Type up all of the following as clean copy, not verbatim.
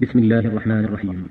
بسم الله الرحمن الرحيم.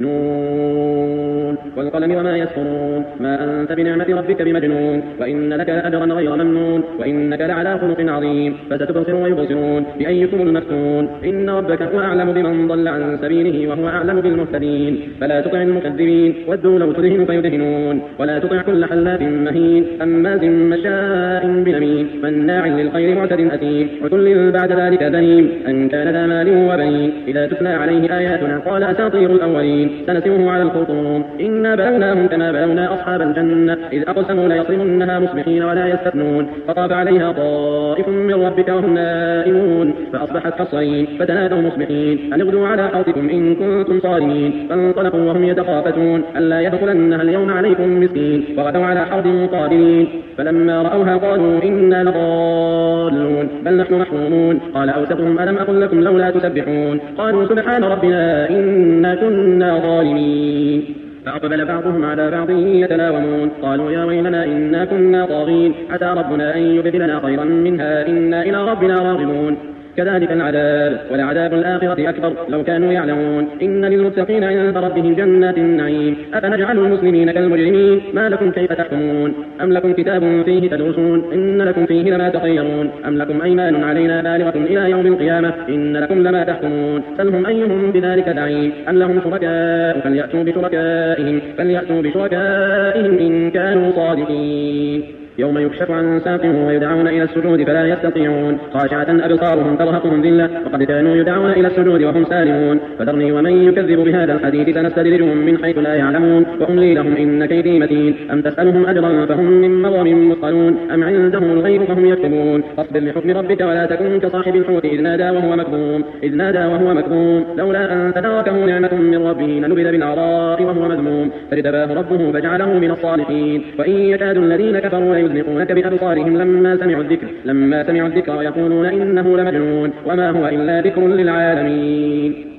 نون والقلم وما يسطرون ما أنت بنعمة ربك بمجنون وإن لك أجرا غير ممنون وإنك لعلى خلق عظيم فستبصر ويبصرون بأيكم المفتون إن ربك هو أعلم بمن ضل عن سبيله وهو أعلم بالمهتدين فلا تطع المكذبين ودوا لو تدهن فيدهنون ولا تطع كل حلاف مهين هماز مشاء بنميم مناع للخير معتد أثيم عتل بعد ذلك ذنيم أن كان ذا مال وبنين إذا تتلى عليه آياتنا قال أساطير الأولين سنسمه على الخرطوم إنا بلوناهم كما بلونا أصحاب الجنة إذ أقسموا ليصرمنها مصبحين ولا يستثنون فطاف عليها طائف من ربك وهم نائمون فأصبحت كالصريم فتنادوا مصبحين أن اغدوا على حوضكم إن كنتم صارمين فانطلقوا وهم يتخافتون ألا يدخلنها اليوم عليكم مسكين وغدوا على حوض قادرين فلما رأوها قالوا إنا لضالون بل نحن محرومون قال أوسطهم ألم أقل لكم لولا تسبحون قالوا سبحان ربنا إنا كنا ظالمين فأقبل بعضهم على بعض يتلاومون قالوا يا ويلنا إنا كنا طاغين عسى ربنا أن يبدلنا خيرا منها إنا إلى ربنا راغبون كذلك العذاب ولعذاب الآخرة أكبر لو كانوا يعلمون إن للمتقين عند ربهم جنات النعيم أفنجعل المسلمين كالمجرمين ما لكم كيف تحكمون أم لكم كتاب فيه تدرسون إن لكم فيه لما تخيرون أم لكم أيمان علينا بالغة إلى يوم القيامة إن لكم لما تحكمون سلهم أيهم بذلك دعيم أن لهم شركاء فليأتوا بشركائهم إن كانوا صادقين يوم يكشف عن ساق ويدعون إلى السجود فلا يستطيعون خاشعة أبصارهم ترهقهم ذلة وقد كانوا يدعون إلى السجود وهم سالمون فذرني ومن يكذب بهذا الحديث سنستدرجهم من حيث لا يعلمون وأملي لهم إن كيدي متين أم تسألهم أجرا فهم من مغرم مثقلون أم عندهم الغيب فهم يكتبون فاصبر لحكم ربك ولا تكن كصاحب الحوت إذ نادى وهو مكظوم لولا أن تداركه نعمة من ربه لنبذ بالعراء وهو مذموم فاجتباه ربه فجعله من الصالحين وإن يكاد الذين كفروا يزلقونك بأبصارهم لما سمعوا الذكر ويقولون إنه لمجنون وما هو إلا ذكر للعالمين.